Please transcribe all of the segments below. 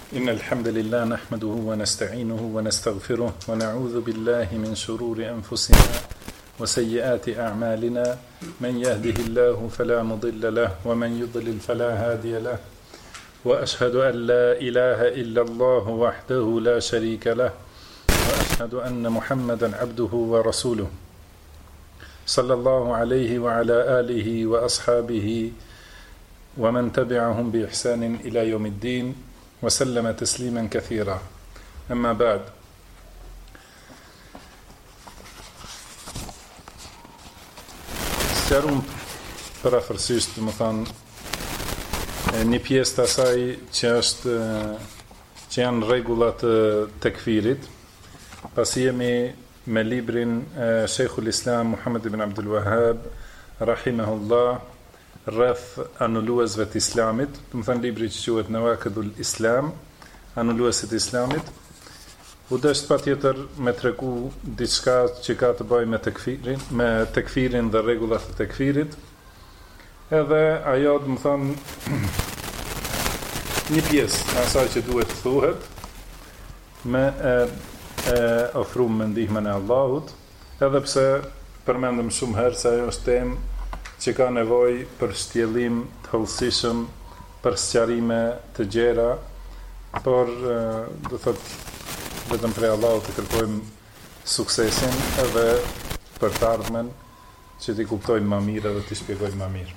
إن الحمد لله نحمده ونستعينه ونستغفره ونعوذ بالله من شرور أنفسنا وسيئات أعمالنا من يهده الله فلا مضل له ومن يضلل فلا هادي له وأشهد أن لا إله إلا الله وحده لا شريك له وأشهد أن محمدا عبده ورسوله صلى الله عليه وعلى آله وأصحابه ومن تبعهم بإحسان إلى يوم الدين وسلم تسليما كثيرا أما بعد Sqarum parafërsisht, më thonë, një pjesë të asaj që janë rregullat e tekfirit, pasi jemi me librin Sheikhul Islam Muhammad ibn Abdul Wahhab rahimahullah rreth anulluesve të Islamit, do të thënë libri që quhet Nawaqidul Islam, anulluesit e Islamit. U dësht patjetër me tregu diçka që ka të bëjë me tekfirin dhe rregullat e tekfirit. Edhe ajo, do të thënë, një pjesë e asaj që duhet të thuhet me ofruar me ndihmën e Allahut, edhe pse përmendëm shumë herë se ajo është temë që ka nevojë për shtjellim të hollësishëm, për sqarime të gjera, por do thotë vetëm prej Allahut të kërkojmë suksesin edhe për të ardhmen që t'i kuptojmë më mirë edhe t'i shpjegojmë më mirë.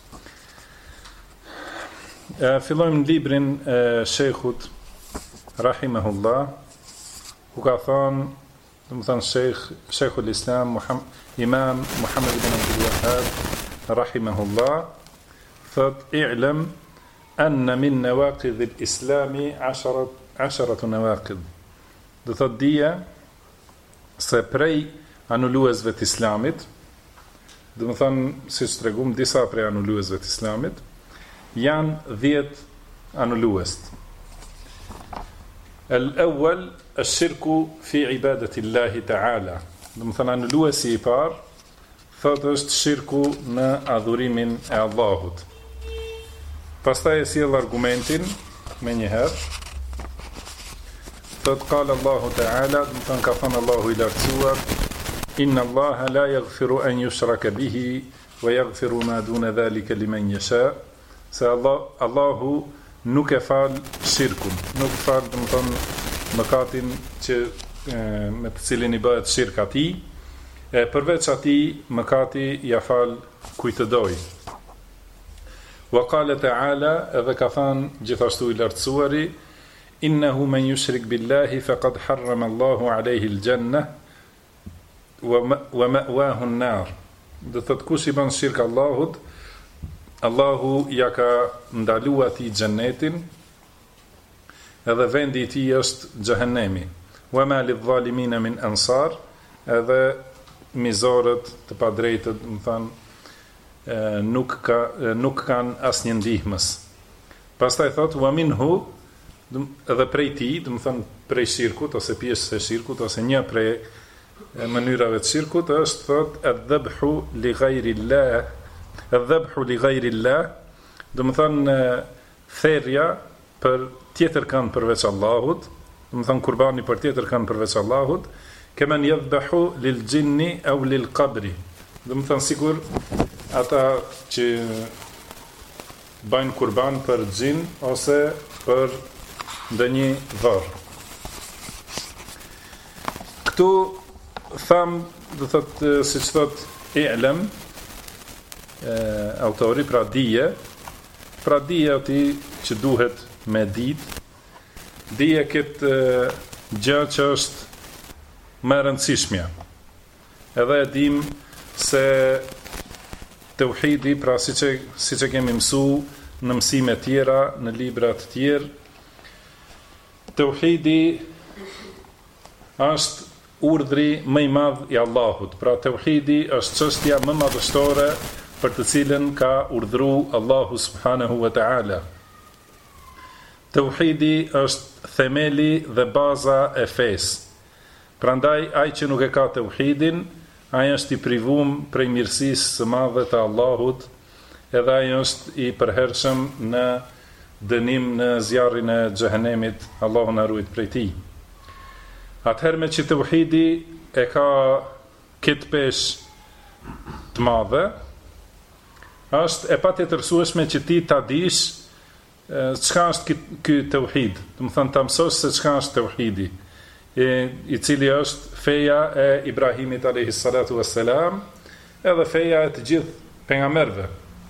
Fillojmë librin e Sheikhut rahimahullah, ku ka thënë, do të thënë Sheikhul Islam Imam Muhammad ibn Abdul Wahhab rahimahullah, thot i'lam anna min nawaqidh al-islami 10 nawaqidh. Do thot dija se prej anulluesve të Islamit, do të thënë, siç tregum, disa prej anulluesve të Islamit janë 10 anullues. El-awwal ash-shirku fi ibadati Allahi ta'ala. Do të thënë, anulluesi i parë thot është shirku në adhurimin e Allahut. Pastaj e sjell argumentin me një herë. Thot qala Allahu Ta'ala, do të thënë ka thënë Allahu i lartësuar, inna Allaha la yaghfiru an yushraka bihi wa yaghfiru ma duna dhalika liman yasha. Se Allahu nuk e fal shirkun, nuk fal, do të thënë, mëkatin që me të cilin i bëhet shirk atij. Përveç atij mëkati ja fal kujt të doj. Wa qala ta'ala, edhe ka thënë gjithashtu i lartësuari, innahu man yushrik billahi faqad harrama Allahu alayhi al-jannah wa ma'wahu an-nar. Do thot kush i bën shirk Allahut, Allahu ja ka ndaluar atij xhenetin, edhe vendi i tij është xhehenemi. Wa ma lidh-dhalimin min ansar, edhe mizorët të padrejtët, më thanë, nuk kanë asnjë ndihmës. Pastaj thot, wa minhu, edhe prej tij, do të thënë prej shirkut ose pjesës e shirkut ose një prej mënyrave të shirkut është thot adh-dhabhu li ghayri Allah, adh-dhabhu li ghayri Allah, do të thënë therrja për tjetër kanë përveç Allahut, do të thënë kurbani për tjetër kanë përveç Allahut, kemen yadhbahu lil jinni aw lil qabri. Do të thënë sigur ata që bajnë kurban për xhin ose për ndonjë varr. Këtu tham, do thotë, siç thot i'lam autori, pra dije ati që duhet me dije këtë gjë që është më e rëndësishmja. Edhe e dim se tauhidi, pra siç e kemi mësuar në mësime tjera, në libra të tjerë, tauhidi është urdhri më i madh i Allahut. Pra tauhidi është çështja më madhështore për të cilën ka urdhëruar Allahu subhanahu wa ta'ala. Tauhidi është themeli dhe baza e fesë. Prandaj ai që nuk e ka tauhidin, ai është i privuar prej mirësisë së madhe të Allahut, edhe ai është i përhershëm në dënim në zjarrin e xhehenemit, Allahu na ruaj prej tij. Atëherë me që tauhidi e ka këtë peshë të madhe, është e patjetërsueshme që ti ta dish çka është ky tauhid. Do të thonë ta mësosh se çka është tauhidi, i cili është feja e Ibrahimit alayhis salatu wassalam, edhe feja e të gjithë pejgamberëve.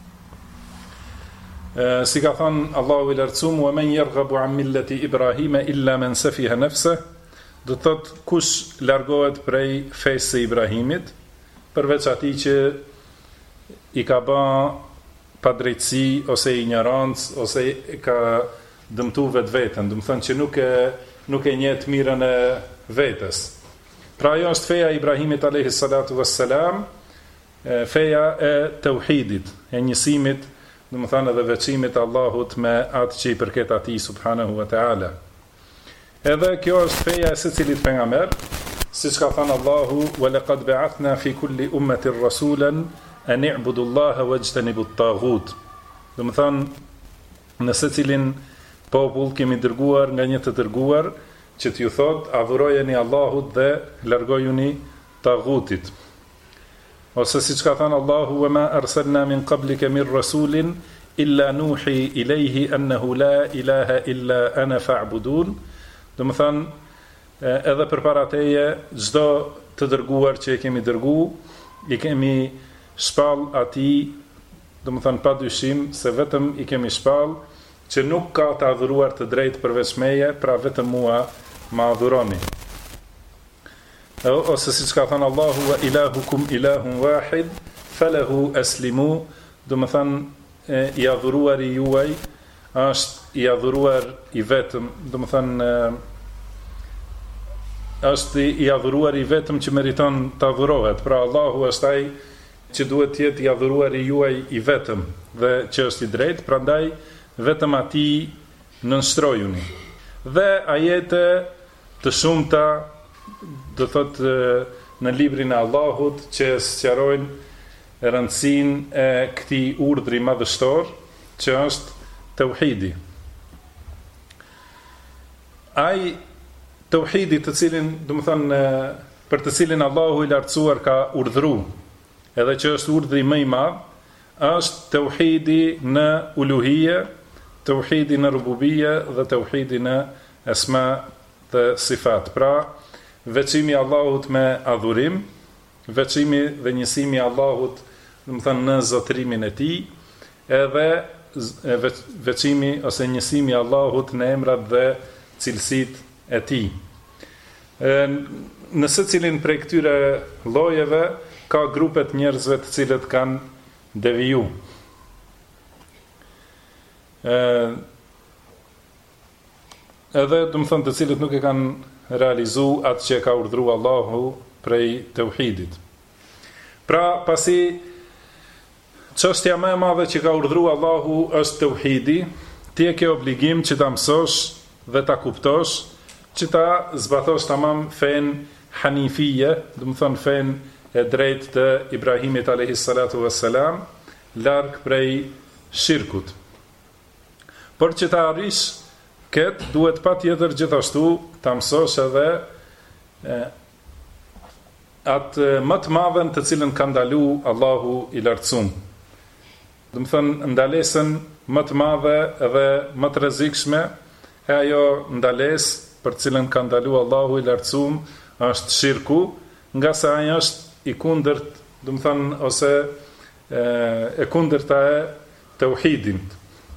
Si ka thënë Allahu i lartësuar, "Wa man yarghabu an millati Ibrahima illa man safiha nafsahu", do të thotë kush largohet prej fesë së Ibrahimit, përveç atij që i ka bën padrejtësi ose ignorancë ose ka dëmtu vetveten, do të thonë që nuk e njeh të mirën e vetes. Pra ajo është feja e Ibrahimit alayhis salatu wassalam, feja e tauhidit, e njësimit, do të thonë edhe veçimit të Allahut me atë që i përket atij subhanahu wa taala. Edhe kjo është feja e secilit pejgamber, siç ka thënë Allahu, "Wa laqad ba'athna fi kulli ummatin rasulan an i'budu Allaha wajtanibu at-taghut". Do të thonë në secilin popull kemi dërguar nga një të dërguar që t'ju thot, adhurojeni Allahut dhe largojuni taghutit. Ose siç ka thënë Allahu, "Wa ma arsalna min qablika min rasulin illa nuhi ilayhi annahu la ilaha illa ana fa'budun". Do të thonë edhe përpara teje çdo të dërguar që e kemi dërgu, i kemi shpall atij, do të thonë pa dyshim se vetëm i kemi shpall që nuk ka të adhuruar të drejtë përveç meje, pra vetëm mua ma adhuroni. Ose siç ka thënë Allahu, "Wa ilahukum ilahun wahid falahu aslimu", do të thonë i adhuruari juaj është i adhuruar i vetëm, do të thonë është i adhuruar i vetëm që meriton të adhurohet. Pra Allahu është ai që duhet të jetë i adhuruari juaj i vetëm dhe që është i drejtë, prandaj vetëm atij nënshtrojuni. Dhe ajete të shumta, do thotë në librin e Allahut, që sqarojnë rëndësinë e këtij urdhri madhështor që është tauhidi. Ai tauhidi të cilin, do të thonë, për të cilin Allahu i lartësuar ka urdhëruar, edhe që është urdhri më i madh, është tauhidi në uluhije, tauhidi në rububije dhe tauhidi në esma dhe sifat. Pra, veçimi Allahut me adhurim, veçimi dhe njësimi Allahut, do të thonë, në zotërimin e tij, edhe veçimi ose njësimi Allahut në emrat dhe cilësitë e tij. Në secilin prej këtyre llojeve ka grupet njerëzve të cilët kanë deviju. Edhe do të thonë të cilët nuk e kanë realizuar atë që ka urdhëruar Allahu prej tauhidit. Pra, pasi çështja më e madhe që ka urdhëruar Allahu është tauhidi, ti e ke obligim që ta mësosh dhe ta kuptosh, që ta zbatosh tamam fen hanifije, do të thonë fen e drejtë të Ibrahimit alayhis salatu wassalam, larg prej shirkut. Por që ta arrish këtë, duhet patjetër gjithashtu ta mësosh edhe atë më të madhen të cilën ka ndaluar Allahu i lartësuar. Do të thonë ndalesën më të madhe dhe më të rrezikshme e ajo ndalesë për cilën ka ndaluar Allahu i lartësuar është shirku, nga se ai është i kundërt, do të thonë, ose e kundërta e tauhidit.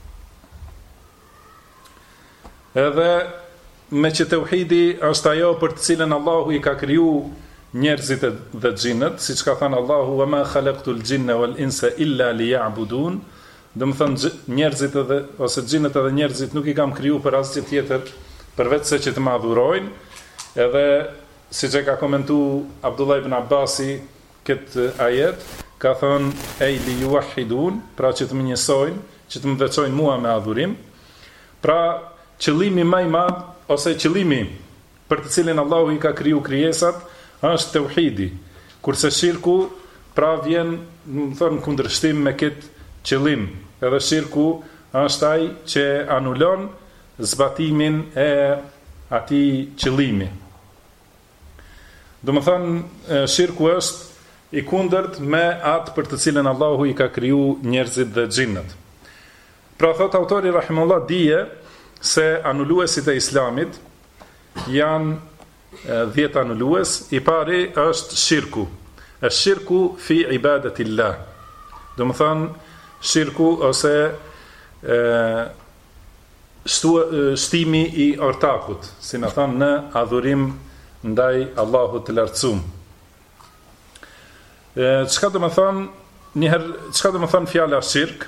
Edhe me që tauhidi është ajo për të cilën Allahu i ka kriju njerëzit dhe xhinët, siç ka thënë Allahu, "Wa ma khalaqtul jinna wal insa illa liya'budun", do të thonë njerëzit edhe ose xhinët edhe njerëzit nuk i kam kriju për asgjë tjetër përveç se që të më adhurojnë. Edhe siç e ka komentuar Abdullah ibn Abbasi këtë ajet, ka thënë "Ej li yuwahhidun", pra që të më njësojnë, që të më veçojnë mua me adhurim. Pra qëllimi më i madh ose qëllimi për të cilin Allahu i ka kriju krijesat është tauhidi, kurse shirku pra vjen, do të thonë, kundërshtim me këtë qëllim. Edhe shirku është ai që anulon zbatimin e atij qëllimi. Do të thonë shirku është i kundërt me atë për të cilën Allahu i ka kriju njerëzit dhe xhinnat. Pra thot autori rahimullah dije se anuluesit e islamit janë 10 anulues. I pari është shirku. Shirku fi ibadetillah. Do të thonë shirku ose shtimi i ortakut, si na thonë në adhurim ndaj Allahut të lartësuar. Çka do të thonë çka do të thonë fjala shirk?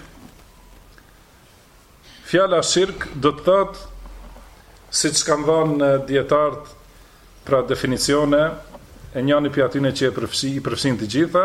Fjala shirk do të thotë, siç kanë dhënë dietarët pra definicione, e njëri prej atyre që i përfshin të gjitha,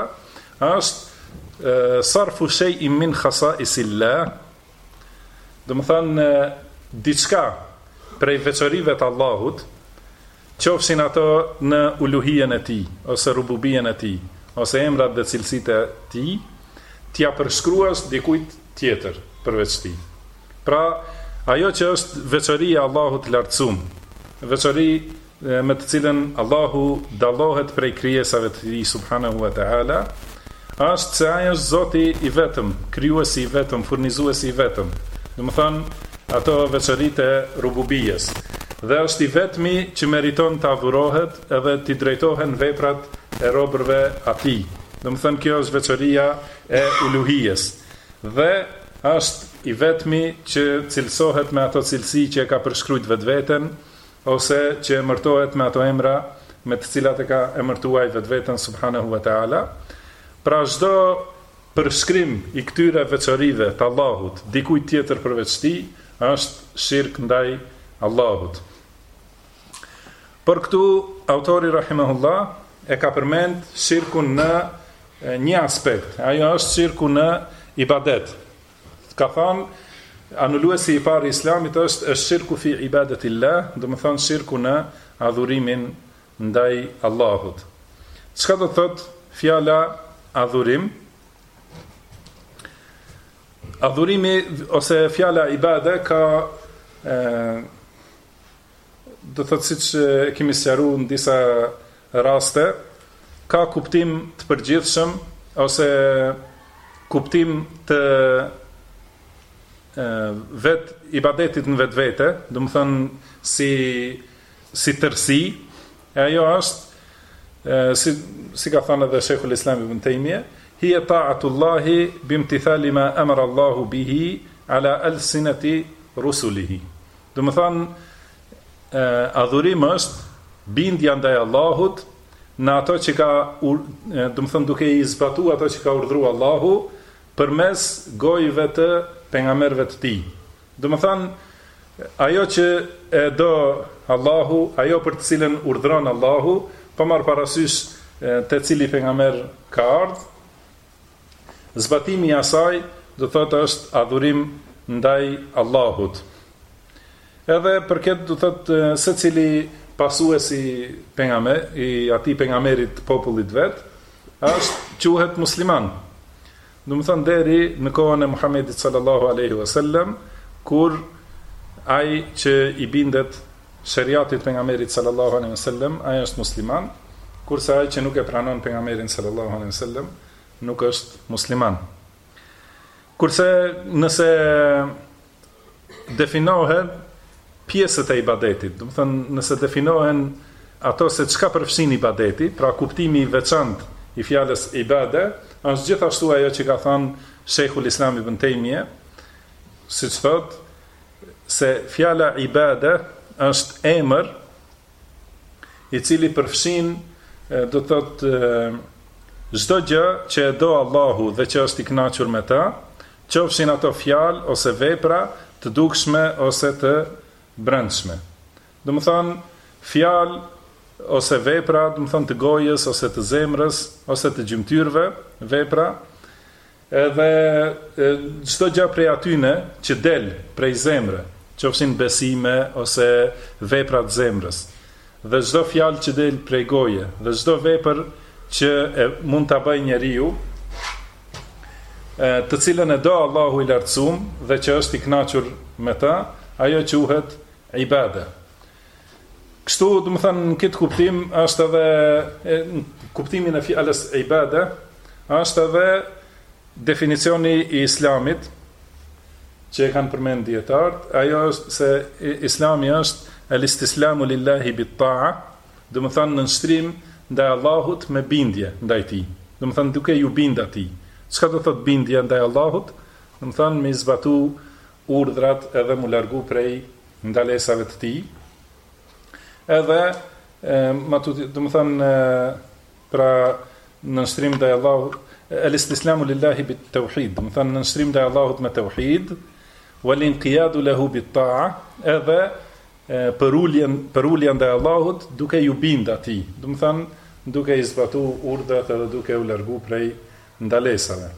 është sarfu shay'in min khasa'isillah. Do të thonë diçka prej veçorive të Allahut, qofshin ato në uluhien e tij, ose rububien e tij, ose emrat dhe cilësitë e tij, t'ia përshkruas dikujt tjetër përveç tij. Pra, ajo që është veçoria e Allahut të lartësuar, veçori me të cilën Allahu dallohet prej krijesave të tij subhanahu wa ta'ala, është se ai është Zoti i vetëm, krijuesi i vetëm, furnizuesi i vetëm. Do të thonë ato veçoritë e rububijes. Dhe është i vetmi që meriton të adhurohet edhe të drejtohen veprat e robërve atij. Do të thonë kjo është veçoria e uluhijes. Dhe është i vetmi që cilësohet me ato cilësi që e ka përshkruajt vetveten, ose që emërtohet me ato emra me të cilat e ka emërtuar vetveten subhanahu wa ta'ala. Pra çdo përshkrim i këtyre veçorive të Allahut dikujt tjetër përveç tij është shirk ndaj Allahut. Por këtu autori rahimahullah e ka përmend shirkun në një aspekt. Ajo është shirku në ibadet. Ka thënë anuluesi i parë i islamit është shirku fi ibadetillah, do të thonë shirku në adhurimin ndaj Allahut. Çka do të thotë fjala adhurim? Adhurimi ose fjala ibade ka do të thotë siç e kemi sqaruar në disa raste, ka kuptim të përgjithshëm ose kuptim të vet ibadetit në vetvete, do të thonë si tërsi. Ajo është si ka thënë edhe Sheikhul Islam Ibn Taymiyah, hiya ta'atullahi bimtithali ma amara Allahu bihi ala alsinati rusulihi. Do të thonë adhurim është bindja ndaj Allahut në ato që ka do të thonë duke i zbatuar ato që ka urdhëruar Allahu përmes gojëve të pejgamberëve të tij. Do të thonë ajo që e do Allahu, ajo për të cilën urdhëron Allahu, pa marr parasysh te cili pejgamber ka ardhur, zbatimi i asaj do thotë është adhurim ndaj Allahut. Edhe përket do thotë secili pasuesi pejgamber i atij pejgamberit popullit vet, është quhet musliman. Do të thonë deri në kohën e Muhamedit sallallahu alaihi wasallam, kur ai që i bindet shariatit pejgamberit sallallahu alaihi wasallam, ai është musliman, kurse ai që nuk e pranon pejgamberin sallallahu alaihi wasallam nuk është musliman. Kurse nëse definohen pjesët e ibadetit, do të thonë nëse definohen ato se çka përfshin ibadeti, pra kuptimi i veçantë i fjalës ibade, është gjithashtu ajo që ka thënë Sheikhul Islam Ibn Taymiyah, siç thotë se fjala ibade është emër i cili përfshin do të thotë çdo gjë që e do Allahu dhe që është i kënaqur me ta, qofshin ato fjalë ose vepra të dukshme ose të brendshme. Do të thonë fjalë ose vepra, do të thonë të gojës ose të zemrës ose të gjymtyrëve, vepra, edhe çdo gjë prej atyne që del prej zemre, qofshin besime ose vepra të zemrës, dhe çdo fjalë që del prej goje, dhe çdo vepër që mund ta bëjë njeriu, të cilën e do Allahu i lartësuar dhe që është i kënaqur me ta, ajo quhet ibade. Kështu, do të thënë, në këtë kuptim është edhe kuptimin e fjalës ibade është edhe definicioni i Islamit që e kanë përmend dietarët, ajo është se Islami është el-istislamu lillahi bit-ta'a, do të thënë nënshtrim ndaj Allahut me bindje ndaj tij. Do të thënë duke ju bind atij. Çka do thot bindja ndaj Allahut? Do të thënë me zbatu urdhrat edhe mu largu prej ndalesave të tij. Edhe do të thënë pra nënshtrim ndaj Allahut, el-istislamu lillahi bit-tauhid, do të thënë nënshtrim ndaj Allahut me tauhid, wal-inqiyadu lahu bit-ta'a, edhe përuljen ndaj Allahut duke ju bind atij. Do të thënë duke i zbatu urdhrat edhe duke u largu prej ndalesave.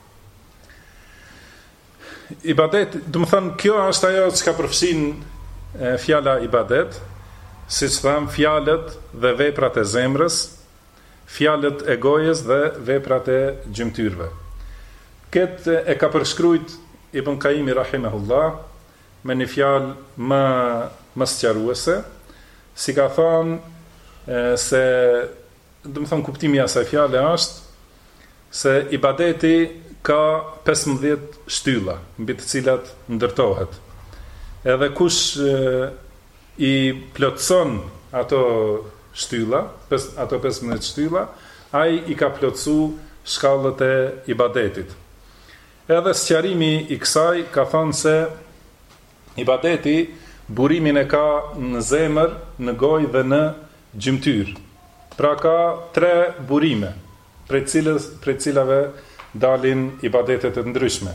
Ibadet, do të thënë, kjo është ajo që ka përfshin fjala ibadet, siç tham, fjalët dhe veprat e zemrës, fjalët e gojës dhe veprat e gjymtyrve. Këtë e ka përshkruajt Ibn Qayyim rahimahullah me një fjalë më sqaruese, si ka thënë se, do të thënë, kuptimi i asaj fjale është se ibadeti ka 15 shtylla mbi të cilat ndërtohet. Edhe kush i plotson ato shtylla, ato 15 shtylla, ai i ka plotsu shkallët e ibadetit. Edhe sqarimi i kësaj ka thënë se ibadeti burimin e ka në zemër, në gojë dhe në gjymtyr. Pra ka 3 burime, prej cilave dalin ibadetet e ndryshme.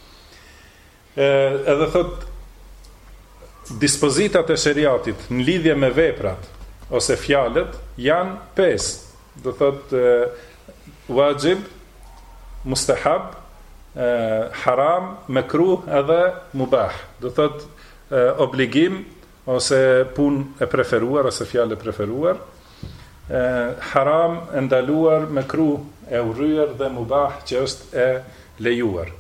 Edhe thot, dispozitat e sheriatit në lidhje me veprat ose fjalët janë 5. Do thot wajib, mustahab, haram, mekruh edhe mubah. Do thot obligim ose punë e preferuar ose fjalë e preferuar, haram e ndaluar, mekruh e urryer dhe mubah që është e lejuar.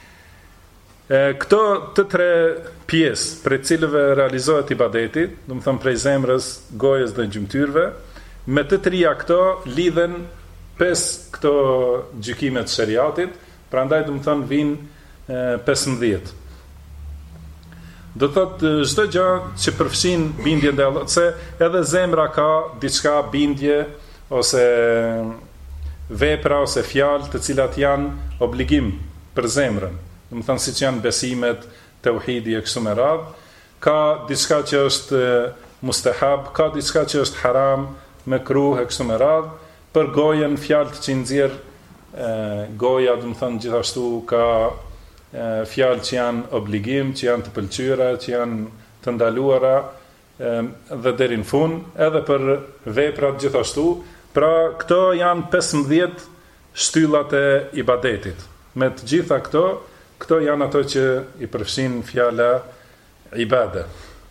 Këto të 3 pjesë për cilëve realizohet ibadeti, do të thënë prej zemrës, gojës dhe gjymtyrve, me të 3 këto lidhen 5 këto gjykime të shariatit, prandaj do të thënë vijnë 15. Do thotë çdo gjë që përfshin bindje ndaj Allahut, se edhe zemra ka diçka bindje ose vepra ose fjalë të cilat janë obligim për zemrën. Do të thënë siç janë besimet, tauhidi e kështu me radhë, ka diçka që është mustahab, ka diçka që është haram, mekruh e kështu me radhë. Për gojën, fjalët që nxjerr goja, do të thënë gjithashtu ka fjalë që janë obligim, që janë të pëlqyera, që janë të ndaluara dhe deri në fund, edhe për veprat gjithashtu. Pra këto janë 15 shtyllat e ibadetit. Me të gjitha këto janë ato që i përfshin fjala ibade.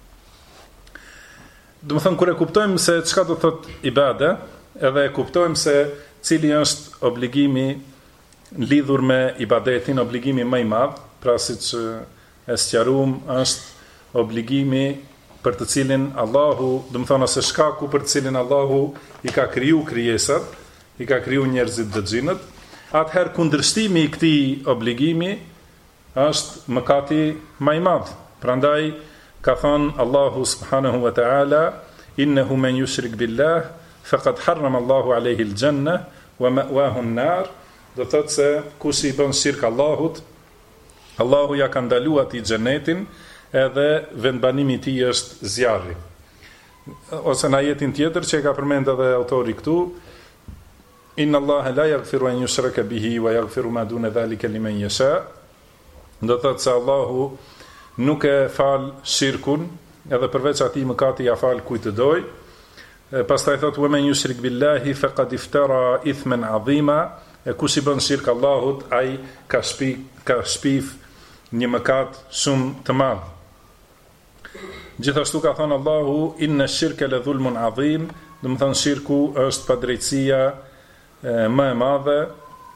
Do të thënë, kur e kuptojmë se çka do thot ibade, edhe e kuptojmë se cili është obligimi lidhur me ibadetin, obligimi më i madh, pra siç e sqaruam, është obligimi për të cilin Allahu, do të thonë, ose shkaku për të cilin Allahu i ka kriju krijesat, i ka kriju njerëzit dhe xhinët. Atëherë kundërshtimi i këtij obligimi është mëkati më i madh. Prandaj ka thënë Allahu subhanahu wa ta'ala, innahu man yushrik billah faqad harrama Allahu alayhi al-janna wa ma'wahu an-nar. Do thotë se kush i bën shirk Allahut, Allahu ja ka ndaluar atij xhenetin, edhe vendbanimi i tij është zjarri. Ose në ajetin tjetër që e ka përmend edhe autori këtu, inna Allaha la yaghfiru an yushraka bihi wa yaghfiru ma duna dhalika liman yasha. Do thotë se Allahu nuk e fal shirkun, edhe përveç atij mëkati ja fal kujt të doj. Pastaj thotë wa man yushrik billahi faqad iftara ithman adhima. E kush i bën shirk Allahut, ai ka shpif një mëkat shumë të madh. Gjithashtu ka thënë Allahu, inna shirka la dhulmun adhim, do të thënë shirku është padrejtësia më e madhe,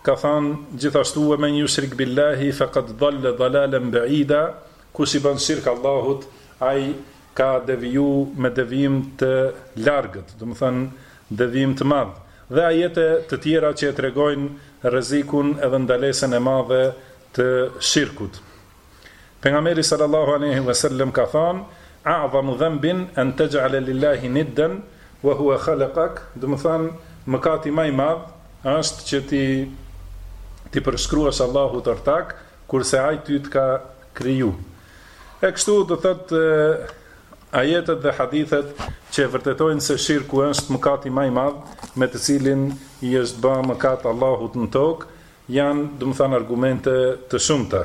ka thënë gjithashtu men yushrik billahi faqad dhalla dhalalan ba'ida, kush i bën shirk Allahut, ai ka deviju me devijim të largët, do të thënë devijim të madh. Dhe ajete të tjera që e tregojnë rrezikun edhe ndalesën e madhe të shirkut. Pejgamberi sallallahu alaihi wasallam ka thënë: "A'zamu dhanbin an taj'ala lillahi niddan wa huwa khalaqak", do të thënë mëkati më i madh është që ti përshkruash Allahut ortak kurse ai ty të ka kriju. E kështu do thotë ajetet dhe hadithet që vërtetojnë se shirku është mëkati më i madh me të cilin i është bërë mëkat Allahut në tokë, janë, do të thënë, argumente të shumta.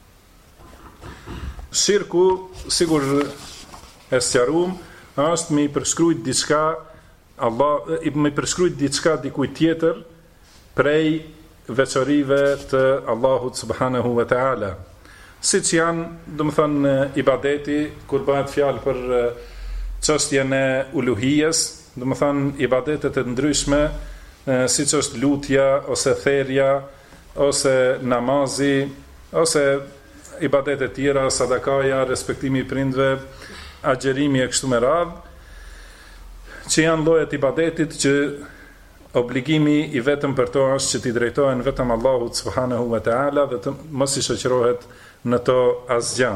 Shirku, sigur e sqaruam, është me i përshkruajt diçka dikujt tjetër prej veçorive të Allahut subhanahu wa ta'ala. Siç janë, do të thënë, ibadeti, kur bëhet fjalë për çështjen e uluhijes, do të thënë ibadetet e ndryshme, siç është lutja ose therrja ose namazi ose ibadetet tjera, sadakaja, respektimi i prindve, agjerimi e kështu me radhë, që janë llojet ibadetit që obligimi i vetëm për to është që t'i drejtohen vetëm Allahut subhanahu wa ta'ala dhe të mos i shoqërohet në to asgjë.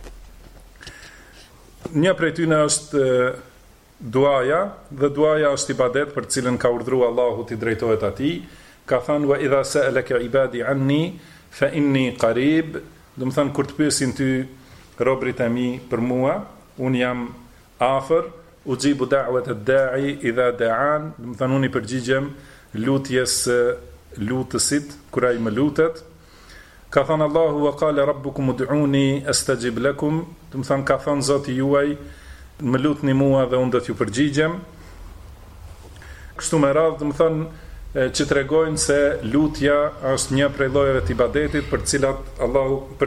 Një prej tyre është duaja, dhe duaja është ibadet për cilën ka urdhëruar Allahu t'i drejtohet atij. Ka thënë: "Wa idha sa'alaka ibadi anni fa inni qarib", do të thënë kur të pyesin ty robrit e mi për mua, un jam afër. Ujibu da'wat ad-da'i idha da'an, do të thënë unë i përgjigjem lutjes lutësit kur ai më lutet. Ka thënë Allahu: "Wa qala rabbukum ud'uni astajib lakum", do të thënë ka thënë Zoti juaj, më lutni mua dhe unë do t'ju përgjigjem. Kështu me radhë, do të thënë që tregojnë se lutja është një prej llojeve të ibadetit për të cilat do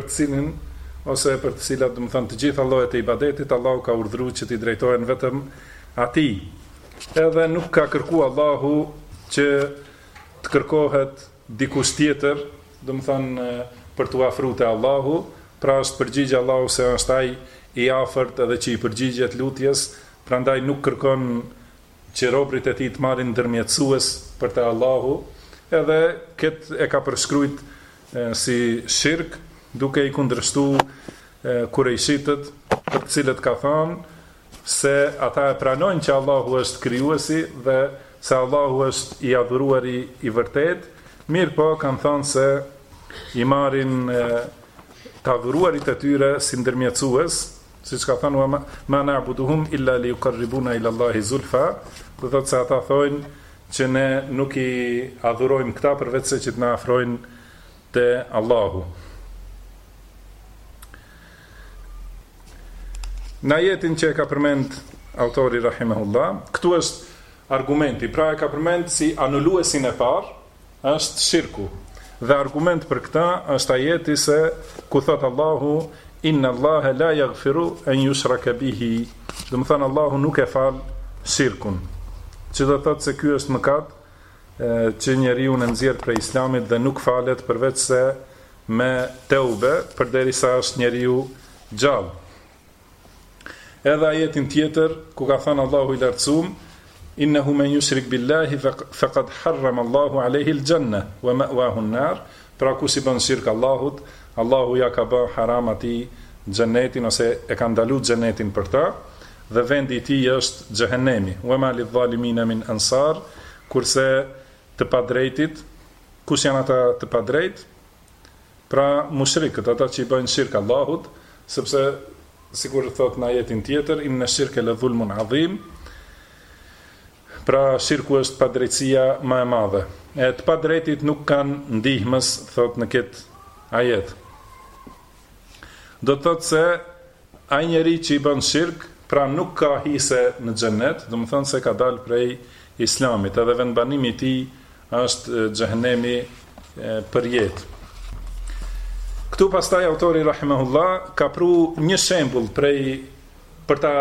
të thënë të gjitha llojet e ibadetit Allahu ka urdhëruar që t'i drejtohen vetëm atij. Edhe nuk ka kërkuar Allahu që të kërkohet dikush tjetër, do të thënë për t'u afruar te Allahu, pra është përgjigje Allahu se është ai i afërt edhe që i përgjigjet lutjes, prandaj nuk kërkon që robrit e tij të marrin ndërmjetësues për te Allahu, edhe këtë e ka përshkruajt si shirk, duke i kundërshtuar kurejshitët, për të cilët ka thënë se ata e pranojnë që Allahu është krijuesi dhe se Allahu është i adhuruari i vërtet, mirë po kanë thënë se i marrin të adhuruarit e tyre si ndërmjetësues, siç ka thënë: "Ma na'buduhum illa liyuqarribuna ila Allahi zulfa", do thotë se ata thonë që ne nuk i adhurojmë këta përveç se që të na afrojnë te Allahu. Në ajetin që e ka përmend autori rahimahullah, këtu është argumenti, pra e ka përmend si anuluesin e parë, është shirku. Dhe argument për këta është ajeti se ku thot Allahu: "Inna Allaha la yaghfiru an yushraka bihi", do të thënë Allahu nuk e fal shirkun. Që do thotë se ky është mëkat që njeriu në nxjerr prej Islamit dhe nuk falet përveç se me teube, përderisa është njeriu gjallë. Edhe ajetin tjetër ku ka thënë Allahu i lartësuar: "Innahu man yushrik billahi faqad harrama Allahu alayhi al-janna wa ma'wahu an-nar", pra kush i bën shirk Allahut, Allahu ja ka bërë haram atij xhenetin ose e ka ndaluar xhenetin për ta, dhe vendi i tij është xhehenemi. Wa ma lidh-dhalimin min ansar, kurse të padrejtit, kush janë ata të padrejt? Pra mushrikët, ata që i bëjnë shirk Allahut, sepse sikur thot në ajetin tjetër: "Inna shirka la dhulmun adhim", pra shirku është padrejtësia më e madhe. E të padrejtit nuk kanë ndihmës, thot në këtë ajet. Do të thotë se ai njeri që i bën shirk, pra nuk ka hise në xhenet, do të thonë se ka dalë prej Islamit, edhe vendbanimi i tij është xhehenemi për jetë. Këtu pastaj autori rahimahullah ka pru një shembull për ta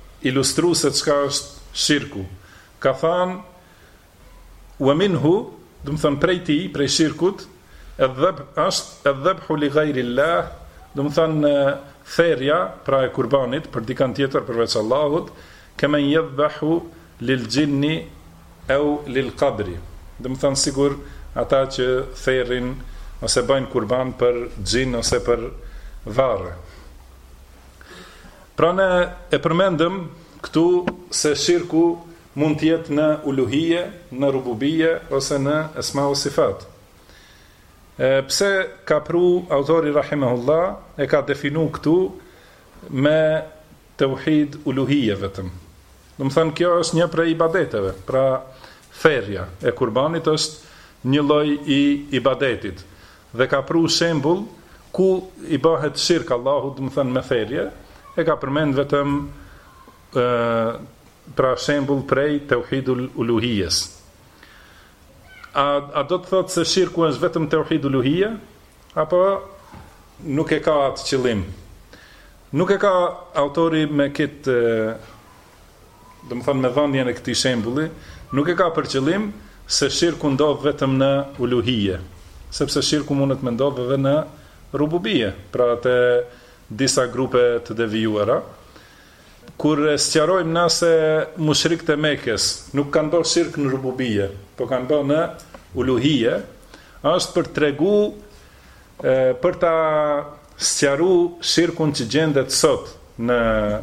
ilustruar se çka është shirku. Ka thënë: "Wa minhu", do të thënë prej tij, prej shirkut, është dhabhu li ghayrillah, do të thënë therrja pra e kurbanit për dikant tjetër përveç Allahut, kema yadhbahu lil jinni au lil qabri. Do të thënë sigur ata që therrin ose bëjnë kurban për xhin ose për varre. Pra ne e përmendëm këtu se shirku mund të jetë në uluhije, në rububije ose në esma o sifat. Pse ka pru autori rahimahullah e ka definu këtu me tauhid uluhije vetëm. Do të thënë kjo është një prej ibadeteve, pra therrja e kurbanit është një lloj i ibadetit dhe ka pru shembull ku i bëhet shirk Allahut, do të thënë me therrje, e ka përmend vetëm pra shembull prej tauhidul uluhijes. A do të thotë se shirku është vetëm tauhid uluhije apo nuk e ka atë qëllim? Nuk e ka autori me këtë, do të thënë me dhënien e këtij shembulli, nuk e ka për qëllim se shirku ndodh vetëm në uluhije, sepse shirku mundet me ndodh edhe në rububije, pra te disa grupe të devijuara. Kur sqarojmë na se mushrikët e Mekës nuk kanë bërë shirk në rububije, po kanë bërë në uluhije, është për tregu, për ta sqaru shirkun që gjendet sot në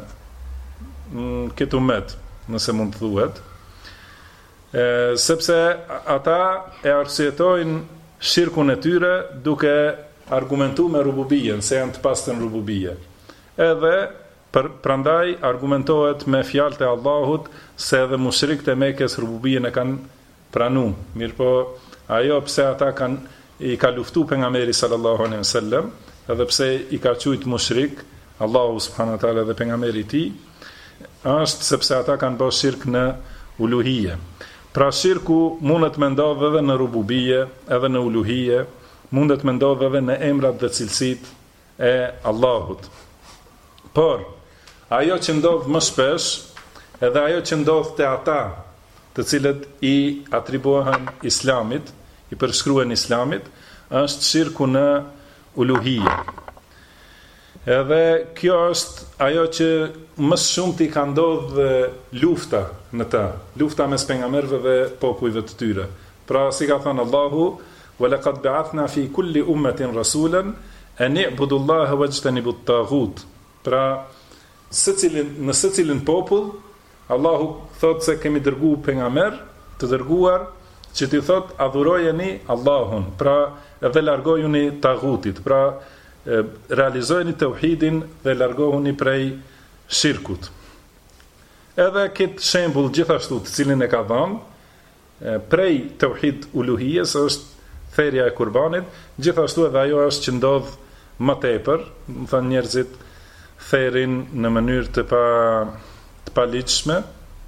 këtë umet, nëse mund të thuhet, sepse ata e arsyetojnë shirkun e tyre duke argumentu me rububijen, se janë të pastën rububije. Edhe prandaj argumentohet me fjalët e Allahut se edhe mushrikët e Mekës rububijen e kanë pranu. Mirpo ajo pse ata i ka luftu pejgamberi sallallahu alaihi wasallam, edhe pse i ka quajt mushrik Allahu subhanahu wa taala dhe pejgamberi i tij, është sepse ata kanë bërë shirk në uluhije. Pra shirku mundet me ndodh edhe në rububije, edhe në uluhije, mundet me ndodh edhe në emrat dhe cilësitë e Allahut. Por ajo që ndodh më shpesh, edhe ajo që ndodh te ata, të cilët i atribuohen Islamit, i përshkruhen Islamit, është shirku në uluhije. Edhe kjo është ajo që më shumë ti ka ndodh lufta në ta, lufta mes pejgamberëve dhe popujve të tyre. Pra si ka thënë Allahu, وَلَقَدْ بَعَثْنَا فِي كُلِّ أُمَّةٍ رَسُولًا أَنِ اعْبُدُوا اللَّهَ وَاجْتَنِبُوا الطَّاغُوتَ. Pra në secilin popull, Allahu thot se kemi dërgu pejgamber të dërguar që ti thot adhurojeni Allahun, pra edhe largojuni taghutit, pra realizojeni tauhidin dhe largohuni prej shirkut. Edhe këtë shembull gjithashtu të cilin e ka dhënë prej tauhid uluhijes është therrja e kurbanit, gjithashtu edhe ajo është që ndodh më tepër, do thënë njerëzit therrin në mënyrë të paligjshme.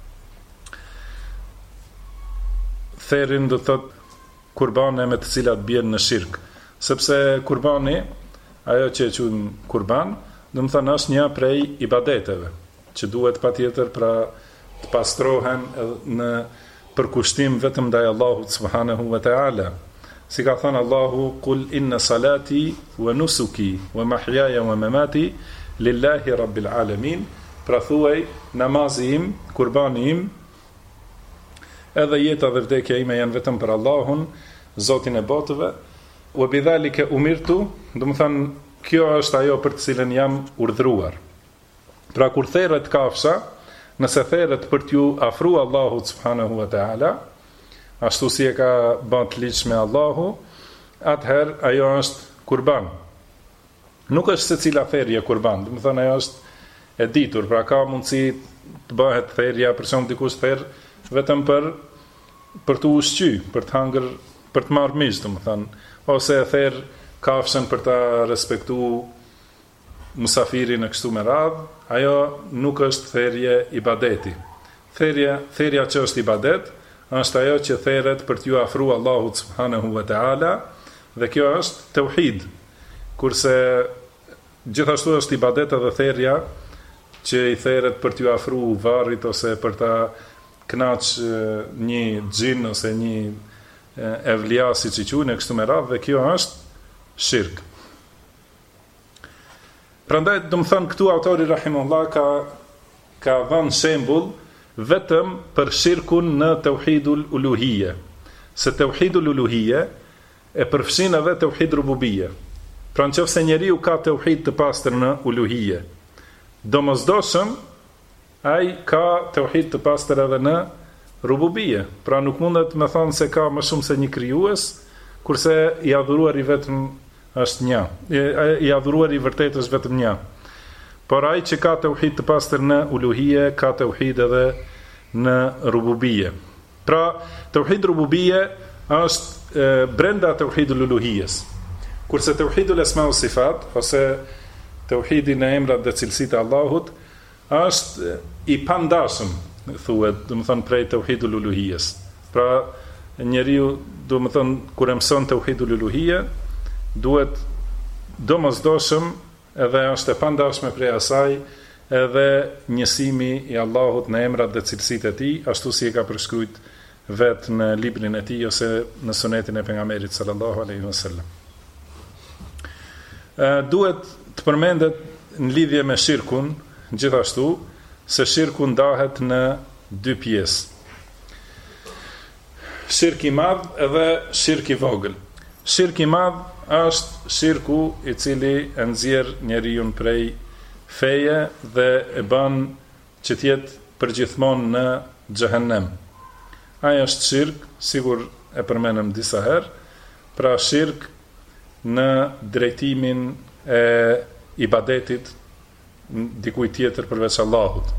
Therrin do thot kurbane me të cilat bien në shirk, sepse kurbani, ajo që e quajmë kurban, do të thënë është një prej ibadeteve, që duhet patjetër pra të pastrohen në përkushtim vetëm ndaj Allahut subhanahu wa taala. Si ka thënë Allahu, "Qul inna salati wa nusuki wa mahyaya wa mamati lillahi rabbil alamin." Pra thuaj, namazi im, kurbani im, edhe jeta dhe vdekja ime janë vetëm për Allahun, Zotin e botëve. Wa bidhalika umirtu, do të thënë kjo është ajo për të cilën jam urdhëruar. Pra kur therret kafsha, nëse therret për t'ju afru Allahut subhanahu wa taala, ashtu si e ka bën ligj me Allahu, atëherë ajo është kurban. Nuk është secila therrje kurban, do të thënë ajo është e ditur, pra ka mundësi të bëhet therrja, për shembull dikush therr vetëm për të ushqyer, për të hangër, për të marrë mish, do të thënë, ose e therr kafshën për ta respektuar musafirin e kështu me radhë, ajo nuk është therrje ibadeti. Therrja që është ibadet, është ajo që therret për t'ju afruar Allahut subhanahu wa taala, dhe kjo është tauhid. Kurse gjithashtu është ibadet edhe therrja që i therret për t'ju afruar varrit ose për ta kënaq një xhin ose një evlia siç i quajnë kështu me radhë, dhe kjo është shirk. Prandaj do të thënë këtu autori rahimahullah ka dhënë shembull vetëm për shirkun në tauhidul uluhiyya. Se tauhidul uluhiyya e përfshin edhe tauhid rububiyya. Pra nëse njeriu ka tauhid të pastër në uluhiyya, domosdoshëm ai ka tauhid të pastër edhe në rububiyya. Pra nuk mundet me thonë se ka më shumë se një krijues, kurse i adhuruari vetëm është një. I adhuruari i vërtet është vetëm një. Por ai që ka tauhid të pastër në uluhiyya, ka tauhid edhe në rububiyya. Pra tauhid rububiyya është brenda tauhidul uluhiyyes. Kurse tauhidul asma wa sifat ose tauhidi në emrat dhe cilësitë e Allahut është i pandashëm, thuhet, do të thonë prej tauhidul uluhiyyes. Pra njeriu, do të thonë, kur e mëson tauhidul uluhiyya, duhet domosdoshëm edhe është e pandashme prej asaj edhe njësimi i Allahut në emrat dhe cilësitë e tij, ashtu si e ka përshkruajtur vetë në librin e tij ose në sunetin e pejgamberit sallallahu alaihi wasallam. Duhet të përmendet në lidhje me shirkun gjithashtu se shirku ndahet në dy pjesë. Shirk i madh edhe shirk i vogël. Shirk i madh është shirku i cili e nxjerr njeriu prej feje dhe e bën që të jetë përgjithmonë në xhehenem. Ai është shirk, sigur e përmenëm disa herë, pra shirk në drejtimin e ibadetit dikujt tjetër përveç Allahut.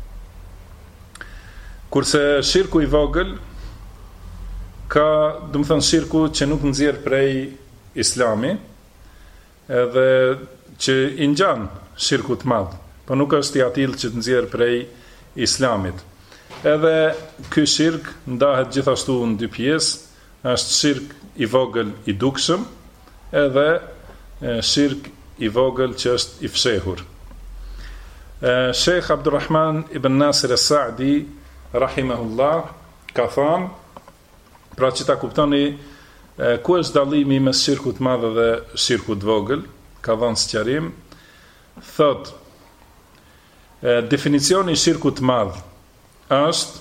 Kurse shirku i vogël ka, do të thënë, shirku që nuk nxjerr prej Islami, edhe që i ngjan shirku të madh, por nuk është i atill që të nxjerr prej Islamit. Edhe ky shirk ndahet gjithashtu në dy pjesë, është shirk i vogël i dukshëm, edhe shirk i vogël që është i fshehur. Sheikh Abdurrahman ibn Nasir as-Sa'di rahimahullah ka thënë, pra që ta kuptoni ku është dallimi mes shirkut të madh dhe shirkut të vogël, ka dhënë sqarim, thotë definicioni i shirkut të madh është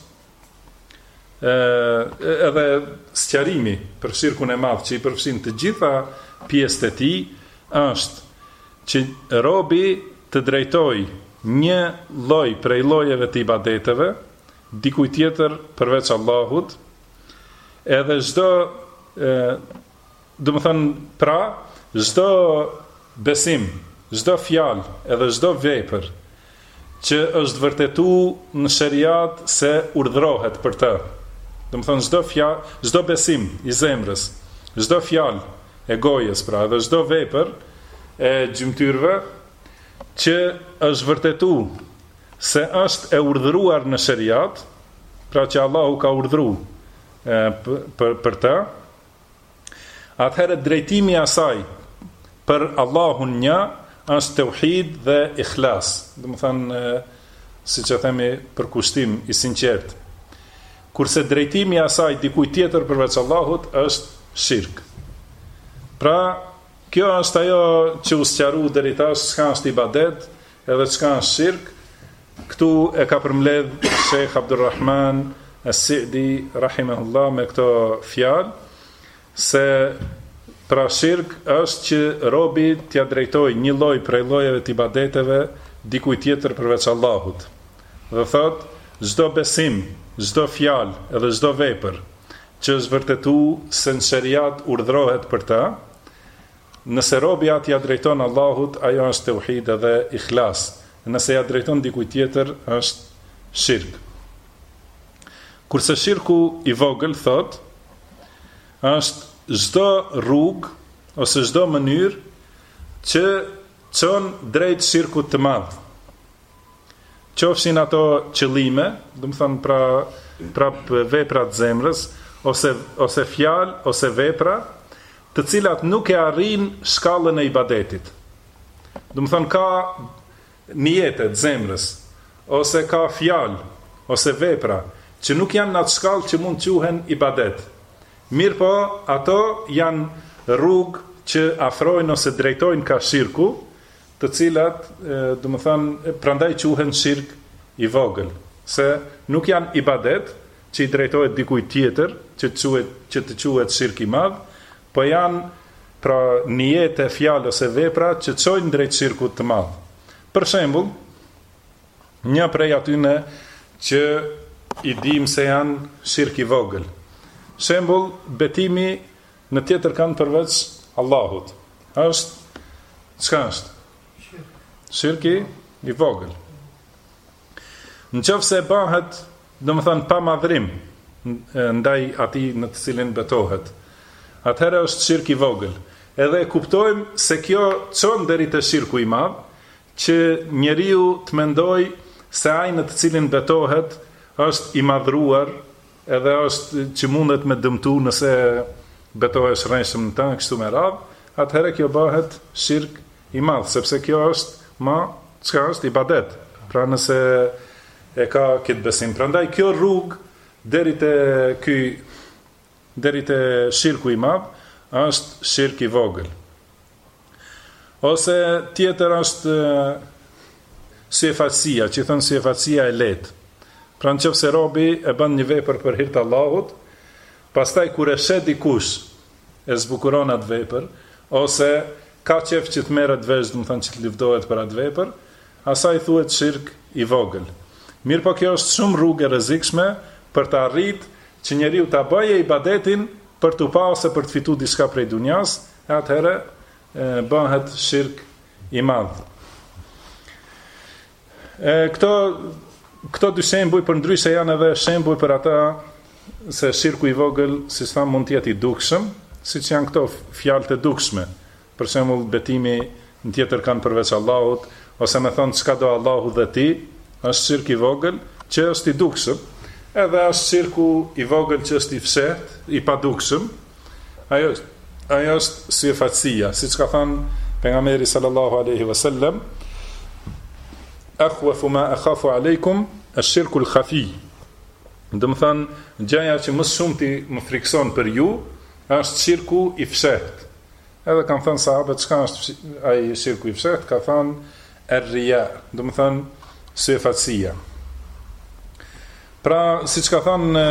edhe sqarimi për shirkun e madh që i përfshin të gjitha pjesët e tij është që robi të drejtoj një lloj prej llojeve të ibadeteve dikujt tjetër përveç Allahut, edhe çdo do të thënë, pra çdo besim, çdo fjalë, edhe çdo vepër që është vërtetuar në shariat se urdhrohet për të. Do të thënë, çdo fjalë, çdo besim i zemrës, çdo fjalë e gojës, pra, edhe çdo vepër e gjymtyrëve që është vërtetuar se është e urdhëruar në shariat, pra që Allahu ka urdhëruar për të, atëherë drejtimi asaj për Allahun një është tauhid dhe ikhlas. Do të thënë, siç e themi, përkushtim i sinqert. Kurse drejtimi asaj dikujt tjetër përveç Allahut është shirk. Pra, kjo është ajo që u sqaru deri tash, çka është ibadet edhe çka është shirk. Këtu e ka përmbledh Sheikh Abdurrahman as-Sa'di rahimahullah me këto fjalë, se pra shirk është që robi t'ja drejtoj një lloj prej llojeve të ibadeteve dikujt tjetër përveç Allahut. Dhe thot, çdo besim, çdo fjalë edhe çdo vepër që është vërtetuar se në shariat urdhrohet për ta, nëse robi atë ja drejton Allahut, ajo është tauhid edhe ikhlas. Nëse ja drejton dikujt tjetër, është shirk. Kurse shirku i vogël, thot, është çdo rrugë ose çdo mënyrë që çon drejt shirkut të madh. Qofshin ato qëllime, do të thënë prap vepra të zemrës, ose fjalë, ose vepra, të cilat nuk e arrin shkallën e ibadetit. Do të thënë, ka niyete të zemrës, ose ka fjalë, ose vepra, që nuk janë në atë shkallë që mund quhen ibadet. Mirë po, ato janë rrugë që afrojnë ose drejtojnë ka shirku, të cilat, do të thënë, prandaj quhen shirk i vogël, se nuk janë ibadet që i drejtohet dikujt tjetër, që të quhet shirk i madh, po janë pra niyete, fjalë ose vepra që çojnë drejt shirkut të madh. Për shembull, një prej atyne që i dim se janë shirk i vogël. Shembull, betimi në tjetër kanë përveç Allahut. Çka është? Shirki i vogël. Nëse bëhet, domethënë pa madhrim ndaj atij në të cilin betohet, atëherë është shirk i vogël. Edhe kuptojmë se kjo çon deri te shirku i madh, që njeriu të mendoj se ai në të cilin betohet është i madhruar, edhe është që mundet me dëmtu nëse betohesh rreshëm në të kështu me radhë, atëherë kjo bëhet shirk i madh, sepse kjo është çka është ibadet. Pra nëse e ka këtë besim. Prandaj kjo rrugë deri te shirku i madh është shirk i vogël. Ose tjetër është syfatësia, që thënë syfatësia e lehtë. Pra nëse robi e bën një vepër për hir të Allahut, pastaj kur e shet dikush e zbukuron atë vepër, ose ka qef që të merret vesh, do të thënë që të luftohet për atë vepër, asaj thuhet shirk i vogël. Mirë po kjo është shumë rrugë e rrezikshme për të arritë që njeriu ta bëjë ibadetin për të pa ose për të fituar diçka prej dunjas, e atëherë bëhet shirk i madh. Këto dy shembuj për ndryshe janë edhe shembuj për ata se shirku i vogël, si sa mund të jetë i dukshëm, siç janë këto fjalë të dukshme. Për shembull, betimi në tjetër kanë përveç Allahut, ose me thonë çka do Allahu dhe ti, është shirk i vogël që është i dukshëm. Edhe është shirku i vogël që është i fshehtë, i padukshëm. Ajo është syfatësia, siç ka thënë pejgamberi sallallahu alaihi wasallam, akhwafu ma akhafu aleikum ash-shirku al-khafi. Do të thënë, gjëja që më shumë ti më frikson për ju është shirku i fshehtë. Edhe kanë thënë sahabët, çka është ai shirku i fshehtë? Ka thënë ar-riya, do të thënë syfatësia. Pra, siç ka thënë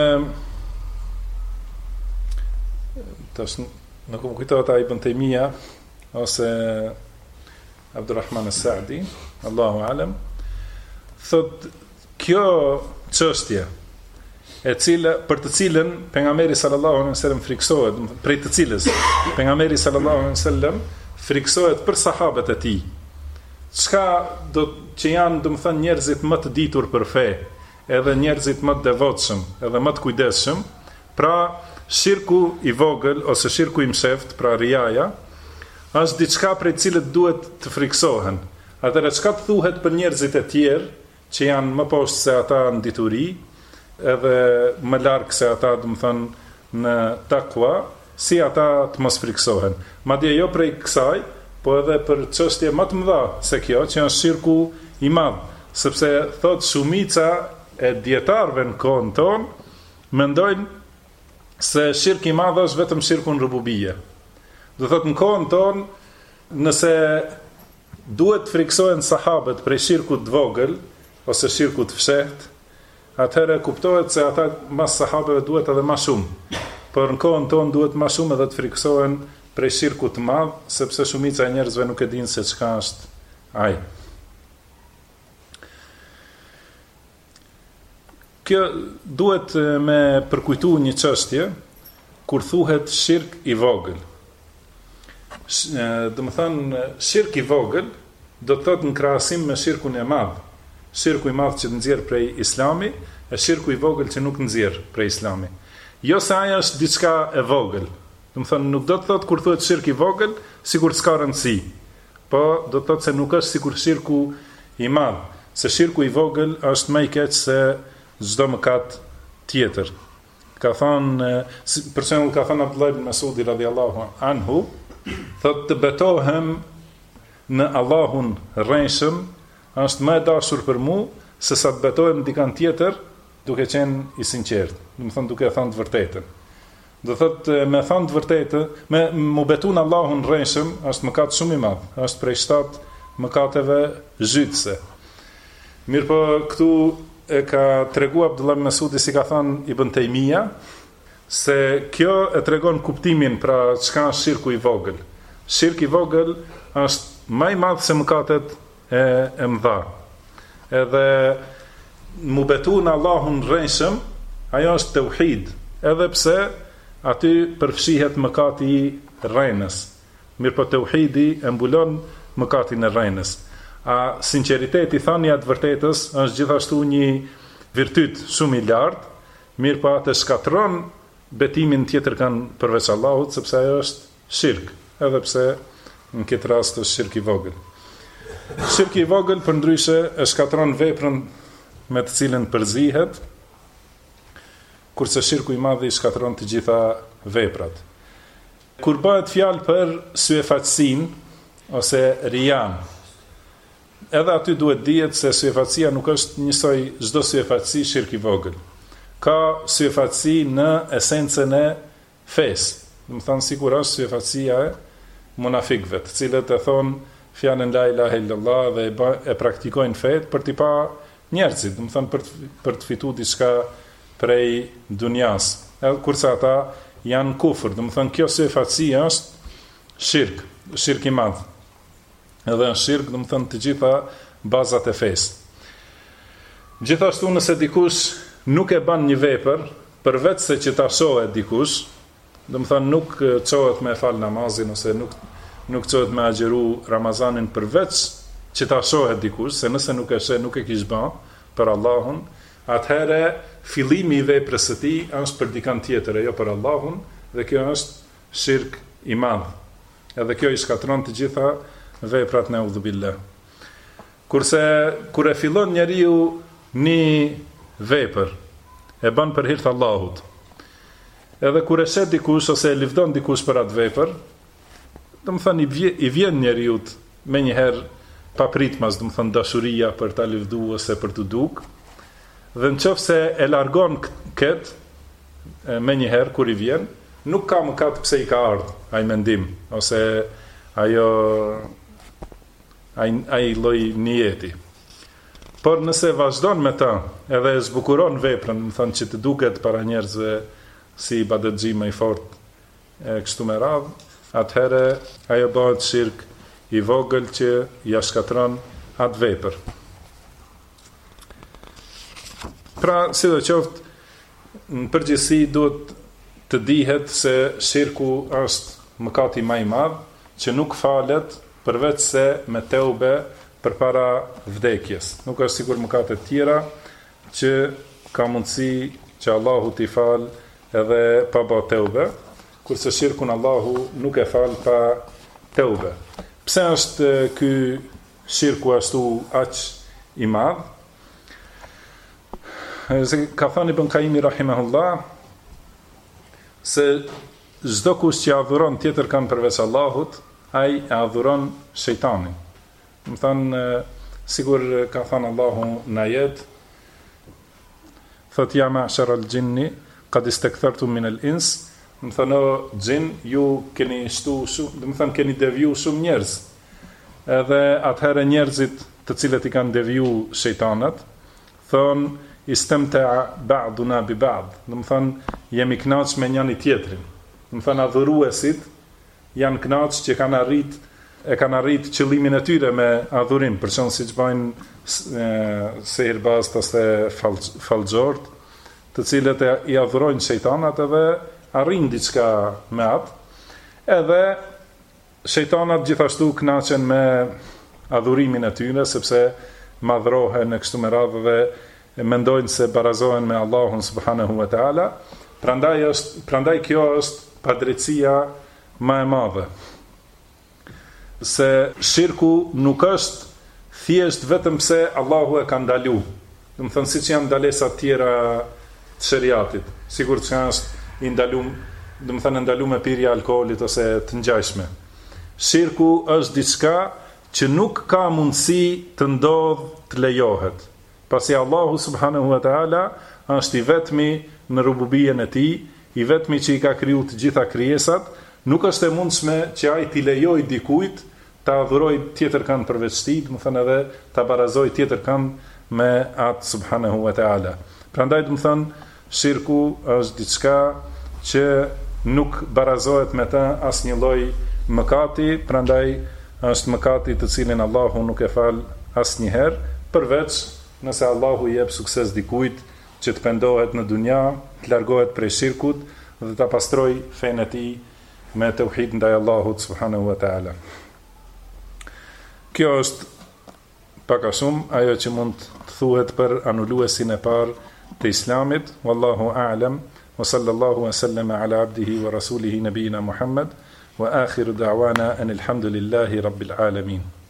tash nuk më kujtohet ai Ibn Taymija ose Abdurrahman as-Sa'di, Allahu alem, thot kjo çështje për të cilën pejgamberi sallallahu alaihi wasallam friksohet, prej të cilës pejgamberi sallallahu alaihi wasallam friksohet për sahabët e tij. Çka do që janë, domethënë, njerëzit më të ditur për fe, edhe njerëzit më të devotshëm, edhe më të kujdesshëm, pra shirku i vogël ose shirku i msheft, pra riaja, është diçka prej cilët duhet të friksohen. Atëherë çka të thuhet për njerëzit e tjerë që janë më poshtë se ata në dituri, edhe më larg se ata, domethënë, në takwa, si ata të mos friksohen. Madje jo prej kësaj, po edhe për çështje më të mëdha se kjo, që është shirku i madh, sepse thot shumica e dietarëve në kohën tonë mendojnë se shirku i madh është vetëm shirku në rububie. Do thot në kohën tonë, nëse duhet të friksohen sahabët prej shirkut të vogël ose shirkut të fshehtë, atëherë kuptohet se ata mas sahabëve duhet edhe më shumë. Por në kohën tonë duhet më shumë edhe të friksohen prej shirkut të madh, sepse shumica e njerëzve nuk e dinë se çka është ai. Kjo duhet me përkujtu një çështje kur thuhet shirk i vogël. Do të thënë, shirk i vogël do të thotë në krahasim me shirkun e madh. Shirku i madh që nxjerr prej Islami e shirku i vogël që nuk nxjerr prej Islami. Jo se ajo është diçka e vogël. Do të thënë, nuk do të thotë kur thuhet shirk i vogël sikur s'ka rëndësi. Po do të thotë se nuk është sikur shirku i madh, se shirku i vogël është më i keq se çdo mëkat tjetër. Ka thënë, për shembull, ka thënë Abdullah ibn Mas'udi radhiyallahu anhu, thotë të betohem në Allahun rreshëm është më e dashur për mua se sa të betohem dikan tjetër duke qenë i sinqert, do të thënë duke thënë të vërtetën. Do thotë me thënë të vërtetë, me mu betun Allahun rreshëm është mëkat shumë i madh, është prej 7 mëkateve zhytëse. Mirë po këtu e ka tregu Abdullah ibn Mesudi, si ka thënë Ibn Taymija, se kjo e tregon kuptimin pra çka është shirku i vogël. Shirku i vogël është më i madh se mëkatet e mëdha. Edhe mu betun Allahun rreshëm, ajo është tauhid, edhe pse aty përfshihet mëkati i rrenës. Mirë po tauhidi e mbulon mëkatin e rrenës. A sinqeriteti, thënia e vërtetës, është gjithashtu një virtyt shumë i lartë, mirë po atë shkatron betimin tjetër kanë përveç Allahut, sepse ajo është shirk, edhe pse në këtë rast është shirk i vogël. Shirk i vogël përndryshe e shkatron veprën me të cilën përzihet, kurse shirku i madh i shkatron të gjitha veprat. Kur bëhet fjalë për syefaqësinë ose rijan, edhe aty duhet dihet se syefaqësia nuk është njësoj çdo syefaqësi shirk i vogël. Ka syefaqësi në esencën e fesë. Do të thonë sikur është syefaqësia e munafikëve, të cilët e thon fjalën la ilaha illallah dhe e praktikojnë fetë për t'i pa njerëzit, do të thonë për të fituar diçka prej dunjas. Kurse ata janë kufër, do të thonë kjo syefaqësi është shirk i madh. Edhe në shirk, do të thonë të gjitha bazat e fesë. Gjithashtu nëse dikush nuk e bën një vepër, përveç se që ta shohet dikush, do të thonë nuk çohet me fal namazin ose nuk çohet me agjëru Ramazanin përveç që ta shohet dikush, se nëse nuk e sheh, nuk e kish bën për Allahun, atëherë fillimi i veprës së tij është për dikant tjetër, jo për Allahun, dhe kjo është shirk i madh. Edhe kjo i shkatron të gjitha veprat në udhubillah. Kurse kur e fillon njeriu një vepër, e bën për hir të Allahut, edhe kur e shet dikush ose e lëvdon dikush për atë vepër, do të thonë i vjen njeriu me njëherë papritmas, do të thonë dashuria për ta lëvduar ose për të duk, dhe nëse e largon këtë me njëherë kur i vjen, nuk ka mëkat pse i ka ardhur ai mendim ose ai lloj niyeti. Por nëse vazhdon me ta, edhe e zbukuron veprën, më thënë që të duket para njerëzve si ibadetxhi më i fortë e kështu me radhë, atëherë ajo bëhet shirk i vogël që ja shkatron atë vepër. Pra, sidoqoftë, në përgjithësi duhet të dihet se shirku është mëkati më i madh që nuk falet përveç se me teube përpara vdekjes. Nuk është sikur mëkatet tjera që ka mundësi që Allahu t'i fal edhe pa bë teube, kurse shirkun Allahu nuk e fal pa teube. Pse është ky shirku ashtu aq i madh? Ka thënë Ibn Qayyim rahimahullah se çdo kush që adhuron tjetër kanë përveç Allahut, ai e adhuron shejtanin. Më thënë, sigur ka thënë Allahu në ajet, thot ja ma'shara al-jinni qad istakthartum min al-ins, më thënë o xhin, ju keni shtu shumë, do të thënë keni deviju shumë njerëz. Edhe atëherë njerëzit të cilët i kanë deviju shejtanat, thonë istamta'a ba'duna bi ba'd. Do të thonë jemi kënaqur me njëri tjetrin. Do të thonë adhuruesit janë kënaqur që kanë arrit qëllimin e tyre me adhurim, për shembull siç bëjnë sihirbazët ose fallxhort, të cilët i adhurojnë shejtanat edhe arrin diçka me atë. Edhe shejtanat gjithashtu kënaqen me adhurimin e tyre sepse madhrohen e kështu me radhë dhe mendojnë se barazohen me Allahun subhanahu wa taala. Prandaj kjo është padrejtësia më e madhe. Se shirku nuk është thjesht vetëm pse Allahu e ka ndalu. Do të thonë siç janë ndalesat tjera të shariatit. Sigur që është i ndaluar, do të thonë ndaluar me pirja e alkoolit ose të ngjashme. Shirku është diçka që nuk ka mundësi të ndodhë të lejohet. Pasi Allahu subhanahu wa taala është i vetmi në rububijen e tij, i vetmi që i ka kriju të gjitha krijesat, nuk është e mundshme që ai t'i lejoj dikujt ta adhuroj tjetër kanë përveç tij, do të thënë edhe ta barazoj tjetër kanë me atë subhanahu wa taala. Prandaj do të thënë shirku është diçka që nuk barazohet me të asnjë lloj mëkati, prandaj është mëkati të cilin Allahu nuk e fal asnjëherë, përveç nëse Allahu i jep sukses dikujt që të pendohet në dunja, të largohet prej shirkut dhe ta pastroj fenë e tij me tauhid ndaj Allahut subhanahu wa taala. Kjo është pak a shumë ajo që mund të thuhet për anuluesin e parë të Islamit. Wallahu a'lam, wa sallallahu wa sallama ala abdihi wa rasulihi nabiyina Muhammad, wa akhiru da'wana anil hamdulillahi rabbil alamin.